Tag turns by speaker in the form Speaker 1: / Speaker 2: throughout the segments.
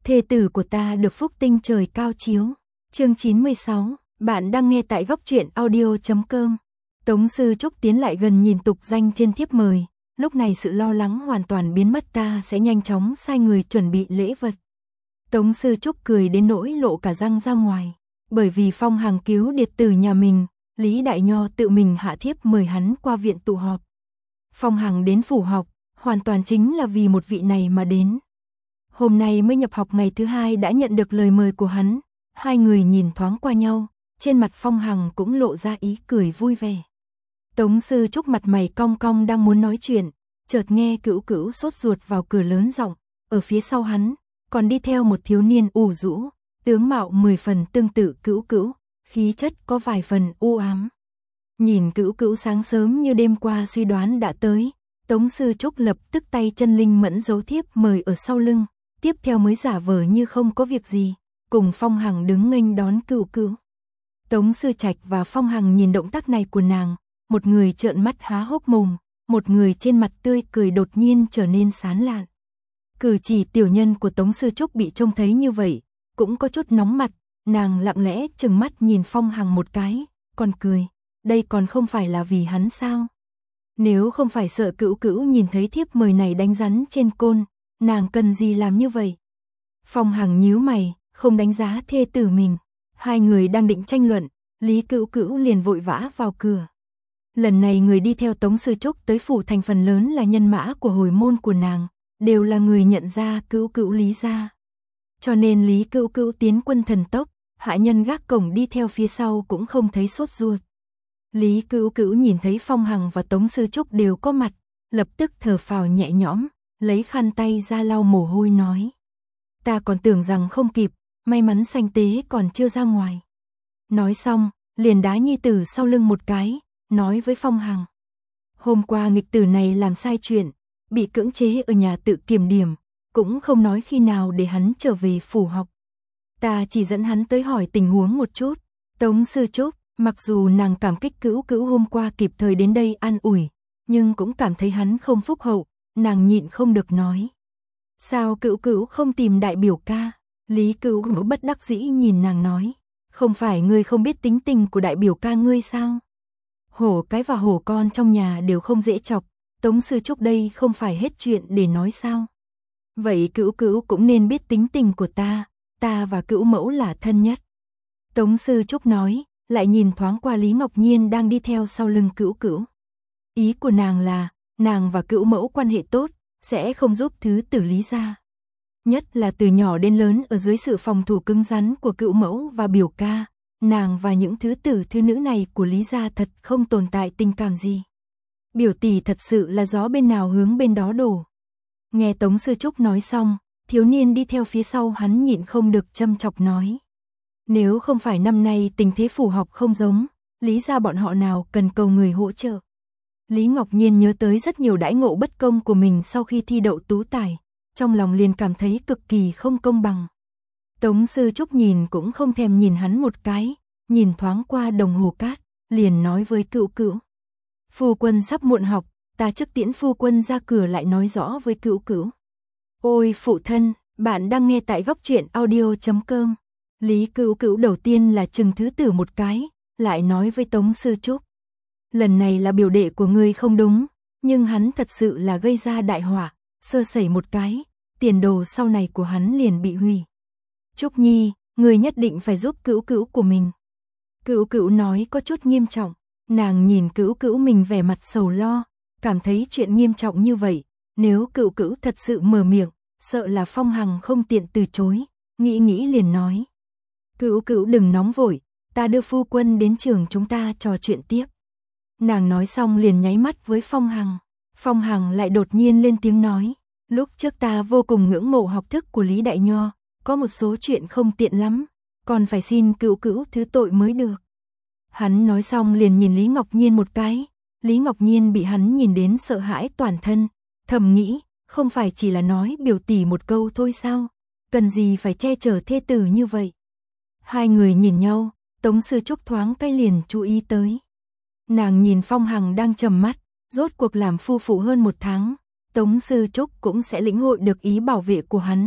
Speaker 1: thê tử của ta được phúc tinh trời cao chiếu. Chương 96, bạn đang nghe tại góc truyện audio.com. Tống Sư Trúc tiến lại gần nhìn tục danh trên thiếp mời, lúc này sự lo lắng hoàn toàn biến mất, ta sẽ nhanh chóng sai người chuẩn bị lễ vật. Tống Sư Trúc cười đến nỗi lộ cả răng ra ngoài, bởi vì Phong Hằng cứu điệt tử nhà mình, Lý Đại Nho tự mình hạ thiếp mời hắn qua viện tụ họp. Phong Hằng đến phủ học, hoàn toàn chính là vì một vị này mà đến. Hôm nay mới nhập học ngày thứ 2 đã nhận được lời mời của hắn, hai người nhìn thoáng qua nhau, trên mặt Phong Hằng cũng lộ ra ý cười vui vẻ. Tống Sư Trúc mặt mày cong cong đang muốn nói chuyện, chợt nghe Cữu Cữu sốt ruột vào cửa lớn giọng, ở phía sau hắn còn đi theo một thiếu niên ủ rũ, tướng mạo 10 phần tương tự Cữu Cữu, khí chất có vài phần u ám. Nhìn Cữu Cữu sáng sớm như đêm qua suy đoán đã tới, Tống Sư Trúc lập tức tay chân linh mẫn giấu thiếp mời ở sau lưng, tiếp theo mới giả vờ như không có việc gì, cùng Phong Hằng đứng nghênh đón Cữu Cữu. Tống Sư Trạch và Phong Hằng nhìn động tác này của nàng, một người trợn mắt há hốc mồm, một người trên mặt tươi cười đột nhiên trở nên sán lạn. Cử chỉ tiểu nhân của Tống Sư Trúc bị trông thấy như vậy, cũng có chút nóng mặt, nàng lặng lẽ trừng mắt nhìn Phong Hằng một cái, còn cười, đây còn không phải là vì hắn sao? Nếu không phải sợ Cữu Cữu nhìn thấy thiếp mời này đánh rắn trên côn, nàng cần gì làm như vậy? Phong Hằng nhíu mày, không đánh giá thê tử mình. Hai người đang định tranh luận, Lý Cữu Cữu liền vội vã vào cửa. Lần này người đi theo Tống Sư Trúc tới phủ thành phần lớn là nhân mã của hồi môn của nàng, đều là người nhận ra Cữu Cữu Lý gia. Cho nên Lý Cữu Cữu tiến quân thần tốc, hạ nhân gác cổng đi theo phía sau cũng không thấy sốt ruột. Lý Cữu Cữu nhìn thấy Phong Hằng và Tống Sư Trúc đều có mặt, lập tức thở phào nhẹ nhõm, lấy khăn tay ra lau mồ hôi nói: "Ta còn tưởng rằng không kịp, may mắn sanh tế còn chưa ra ngoài." Nói xong, liền đá nhi tử sau lưng một cái, nói với Phong Hằng: "Hôm qua nghịch tử này làm sai chuyện, bị cưỡng chế ở nhà tự kiểm điểm, cũng không nói khi nào để hắn trở về phủ học. Ta chỉ dẫn hắn tới hỏi tình huống một chút." Tống Sư Trúc, mặc dù nàng cảm kích Cữu Cữu hôm qua kịp thời đến đây an ủi, nhưng cũng cảm thấy hắn không phúc hậu, nàng nhịn không được nói: "Sao Cữu Cữu không tìm đại biểu ca?" Lý Cữu Cữu bất đắc dĩ nhìn nàng nói: "Không phải ngươi không biết tính tình của đại biểu ca ngươi sao? Hổ cái và hổ con trong nhà đều không dễ chọc, Tống Sư Trúc đây không phải hết chuyện để nói sao? Vậy Cữu Cữu cũng nên biết tính tình của ta và Cữu mẫu là thân nhất." Tống Sư Trúc nói, lại nhìn thoáng qua Lý Ngọc Nhiên đang đi theo sau lưng Cữu Cữu. Ý của nàng là, nàng và Cữu mẫu quan hệ tốt, sẽ không giúp thứ tử Lý gia. Nhất là từ nhỏ đến lớn ở dưới sự phòng thủ cứng rắn của Cữu mẫu và biểu ca, nàng và những thứ tử thứ nữ này của Lý gia thật không tồn tại tình cảm gì. Biểu tỷ thật sự là gió bên nào hướng bên đó đổ. Nghe Tống Sư Trúc nói xong, thiếu niên đi theo phía sau hắn nhịn không được châm chọc nói: "Nếu không phải năm nay tình thế phủ học không giống, Lý gia bọn họ nào cần cầu người hỗ trợ." Lý Ngọc Nhiên nhớ tới rất nhiều đãi ngộ bất công của mình sau khi thi đậu tú tài, trong lòng liền cảm thấy cực kỳ không công bằng. Tống Sư Trúc nhìn cũng không thèm nhìn hắn một cái, nhìn thoáng qua đồng hồ cát, liền nói với Cữu Cữu: "Phu quân sắp muộn học, ta trước tiễn phu quân ra cửa lại nói rõ với Cữu Cữu." "Ôi phụ thân, bạn đang nghe tại góc truyện audio.com." Lý Cữu Cữu đầu tiên là chừng thứ tử một cái, lại nói với Tống Sư Trúc: "Lần này là biểu đệ của ngươi không đúng, nhưng hắn thật sự là gây ra đại họa, sơ sẩy một cái, tiền đồ sau này của hắn liền bị hủy. Trúc Nhi, ngươi nhất định phải giúp Cữu Cữu của mình." Cữu Cữu nói có chút nghiêm trọng, nàng nhìn Cữu Cữu mình vẻ mặt sầu lo, cảm thấy chuyện nghiêm trọng như vậy, nếu Cữu Cữu thật sự mở miệng, sợ là Phong Hằng không tiện từ chối, nghĩ liền nói: "Cữu Cữu đừng nóng vội, ta đưa phu quân đến trường chúng ta trò chuyện tiếp." Nàng nói xong liền nháy mắt với Phong Hằng. Phong Hằng lại đột nhiên lên tiếng nói: "Lúc trước ta vô cùng ngưỡng mộ học thức của Lý Đại Nho, có một số chuyện không tiện lắm, còn phải xin Cữu Cữu thứ tội mới được." Hắn nói xong liền nhìn Lý Ngọc Nhiên một cái, Lý Ngọc Nhiên bị hắn nhìn đến sợ hãi toàn thân, thầm nghĩ, không phải chỉ là nói biểu tỷ một câu thôi sao, cần gì phải che chở thê tử như vậy. Hai người nhìn nhau, Tống Sư Trúc thoáng cái liền chú ý tới. Nàng nhìn Phong Hằng đang trầm mắt, rốt cuộc làm phu phụ hơn 1 tháng, Tống Sư Trúc cũng sẽ lĩnh hội được ý bảo vệ của hắn,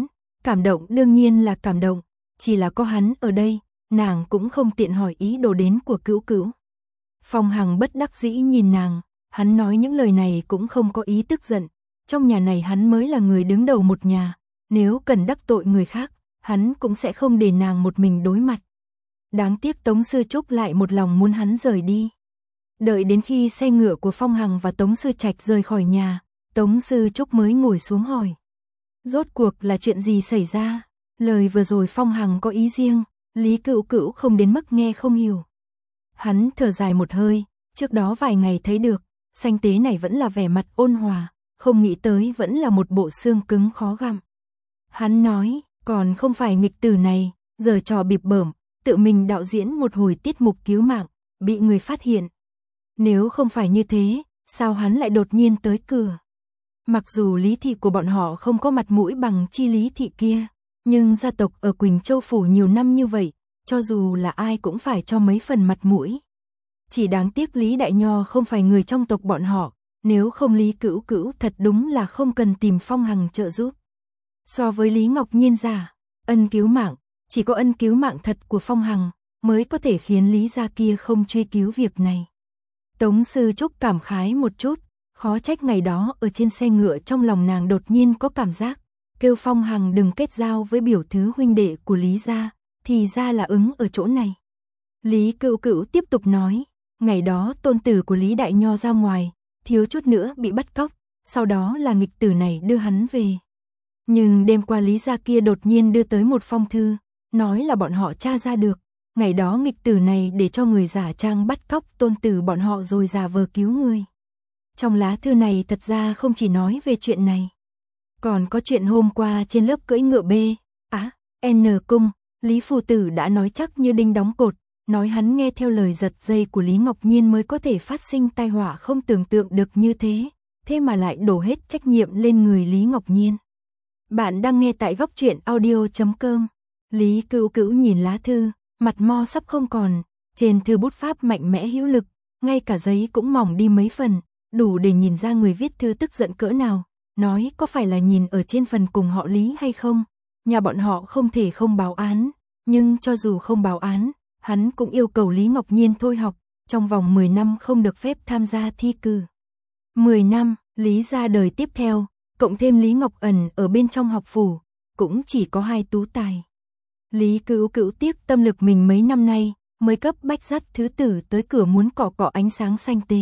Speaker 1: Cảm động đương nhiên là cảm động, chỉ là có hắn ở đây, nàng cũng không tiện hỏi ý đồ đến của Cữu Cữu. Phong Hằng bất đắc dĩ nhìn nàng, hắn nói những lời này cũng không có ý tức giận, trong nhà này hắn mới là người đứng đầu một nhà, nếu cần đắc tội người khác, hắn cũng sẽ không để nàng một mình đối mặt. Đáng tiếc Tống Sư Trúc lại một lòng muốn hắn rời đi. Đợi đến khi xe ngựa của Phong Hằng và Tống Sư Trạch rời khỏi nhà, Tống Sư Trúc mới ngồi xuống hỏi. Rốt cuộc là chuyện gì xảy ra? Lời vừa rồi Phong Hằng có ý riêng, Lý Cữu Cữu không đến mức nghe không hiểu. Hắn thở dài một hơi, trước đó vài ngày thấy được, Sanh Tế này vẫn là vẻ mặt ôn hòa, không nghĩ tới vẫn là một bộ xương cứng khó gặm. Hắn nói, còn không phải nghịch tử này, giờ trò bịp bợm, tự mình đạo diễn một hồi tiết mục cứu mạng, bị người phát hiện. Nếu không phải như thế, sao hắn lại đột nhiên tới cửa? Mặc dù Lý thị của bọn họ không có mặt mũi bằng chi Lý thị kia, nhưng gia tộc ở Quỳnh Châu phủ nhiều năm như vậy, cho dù là ai cũng phải cho mấy phần mặt mũi. Chỉ đáng tiếc Lý Đại Nho không phải người trong tộc bọn họ, nếu không Lý Cữu Cữu thật đúng là không cần tìm Phong Hằng trợ giúp. So với Lý Ngọc Nhiên giả, ân cứu mạng, chỉ có ân cứu mạng thật của Phong Hằng mới có thể khiến Lý gia kia không truy cứu việc này. Tống Sư Trúc cảm khái một chút, khó trách ngày đó ở trên xe ngựa trong lòng nàng đột nhiên có cảm giác, kêu Phong Hằng đừng kết giao với biểu thứ huynh đệ của Lý gia, thì ra là ứng ở chỗ này. Lý Cữu Cữu tiếp tục nói, ngày đó tôn tử của Lý Đại Nho ra ngoài, thiếu chút nữa bị bắt cóc, sau đó là nghịch tử này đưa hắn về. Nhưng đêm qua Lý gia kia đột nhiên đưa tới một phong thư, nói là bọn họ tra ra được, ngày đó nghịch tử này để cho người giả trang bắt cóc tôn tử bọn họ rồi giả vờ cứu người. Trong lá thư này thật ra không chỉ nói về chuyện này, còn có chuyện hôm qua trên lớp cưỡi ngựa B, N cung, Lý Phu Tử đã nói chắc như đinh đóng cột, nói hắn nghe theo lời giật dây của Lý Ngọc Nhiên mới có thể phát sinh tai họa không tưởng tượng được như thế mà lại đổ hết trách nhiệm lên người Lý Ngọc Nhiên. Bạn đang nghe tại góc truyện audio.com. Lý Cữu Cữu nhìn lá thư, mặt mo sắp không còn, trên thư bút pháp mạnh mẽ hữu lực, ngay cả giấy cũng mỏng đi mấy phần, đủ để nhìn ra người viết thư tức giận cỡ nào, nói có phải là nhìn ở trên phần cùng họ Lý hay không, nhà bọn họ không thể không báo án, nhưng cho dù không báo án, hắn cũng yêu cầu Lý Ngọc Nhiên thôi học, trong vòng 10 năm không được phép tham gia thi cử. 10 năm, Lý gia đời tiếp theo, cộng thêm Lý Ngọc Ẩn ở bên trong học phủ, cũng chỉ có 2 tú tài. Lý Cữu Cữu tiếc tâm lực mình mấy năm nay, mới cấp bách dắt thứ tử tới cửa muốn cọ cọ ánh sáng Sanh Tế.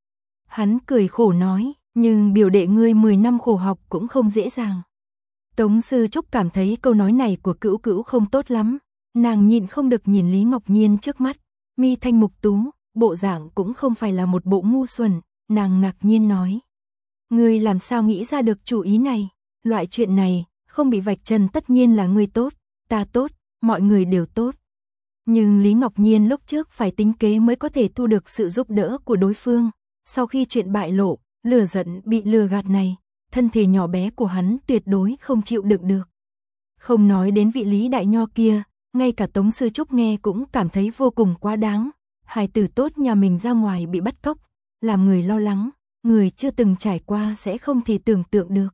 Speaker 1: Hắn cười khổ nói, nhưng biểu đệ ngươi 10 năm khổ học cũng không dễ dàng. Tống Sư Trúc cảm thấy câu nói này của Cữu Cữu không tốt lắm, nàng nhịn không được nhìn Lý Ngọc Nhiên trước mắt, mi thanh mục tú, bộ dạng cũng không phải là một bộ ngu xuẩn, nàng ngạc nhiên nói. Ngươi làm sao nghĩ ra được chủ ý này, loại chuyện này, không bị vạch trần tất nhiên là ngươi tốt, ta tốt, mọi người đều tốt. Nhưng Lý Ngọc Nhiên lúc trước phải tính kế mới có thể thu được sự giúp đỡ của đối phương, sau khi chuyện bại lộ, lừa giận bị lừa gạt này, thân thể nhỏ bé của hắn tuyệt đối không chịu đựng được. Không nói đến vị Lý Đại Nho kia, ngay cả Tống Sư Trúc nghe cũng cảm thấy vô cùng quá đáng, hài tử tốt nhà mình ra ngoài bị bắt cóc, làm người lo lắng, người chưa từng trải qua sẽ không thể tưởng tượng được.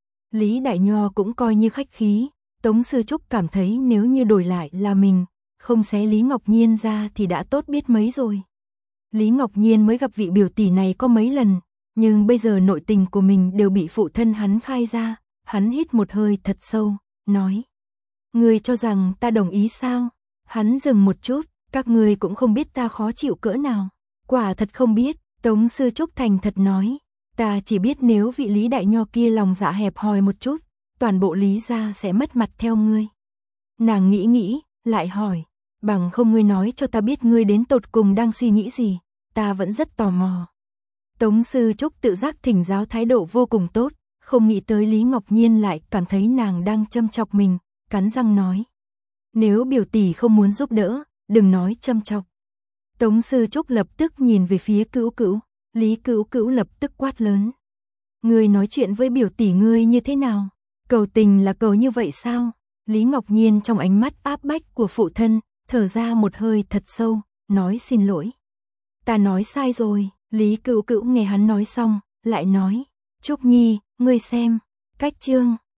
Speaker 1: Lý Đại Nho cũng coi như khách khí, Tống Sư Trúc cảm thấy nếu như đổi lại là mình, không xé Lý Ngọc Nhiên ra thì đã tốt biết mấy rồi. Lý Ngọc Nhiên mới gặp vị biểu tỷ này có mấy lần, nhưng bây giờ nội tình của mình đều bị phụ thân hắn khai ra, hắn hít một hơi thật sâu, nói. Ngươi cho rằng ta đồng ý sao? Hắn dừng một chút, các ngươi cũng không biết ta khó chịu cỡ nào. Quả thật không biết, Tống Sư Trúc thành thật nói. Ta chỉ biết nếu vị Lý Đại Nho kia lòng dạ hẹp hòi một chút, toàn bộ Lý gia sẽ mất mặt theo ngươi. Nàng nghĩ, lại hỏi, bằng không ngươi nói cho ta biết ngươi đến tột cùng đang suy nghĩ gì, ta vẫn rất tò mò. Tống Sư Trúc tự giác thỉnh giáo thái độ vô cùng tốt, không nghĩ tới Lý Ngọc Nhiên lại cảm thấy nàng đang châm chọc mình, cắn răng nói. Nếu biểu tỷ không muốn giúp đỡ, đừng nói châm chọc. Tống Sư Trúc lập tức nhìn về phía Cữu Cữu, Lý Cữu Cữu lập tức quát lớn. Ngươi nói chuyện với biểu tỷ ngươi như thế nào? Cầu tình là cầu như vậy sao? Lý Ngọc Nhiên trong ánh mắt áp bách của phụ thân, thở ra một hơi thật sâu, nói xin lỗi. Ta nói sai rồi. Lý Cữu Cữu nghe hắn nói xong, lại nói. Trúc Nhi, ngươi xem, cách chương.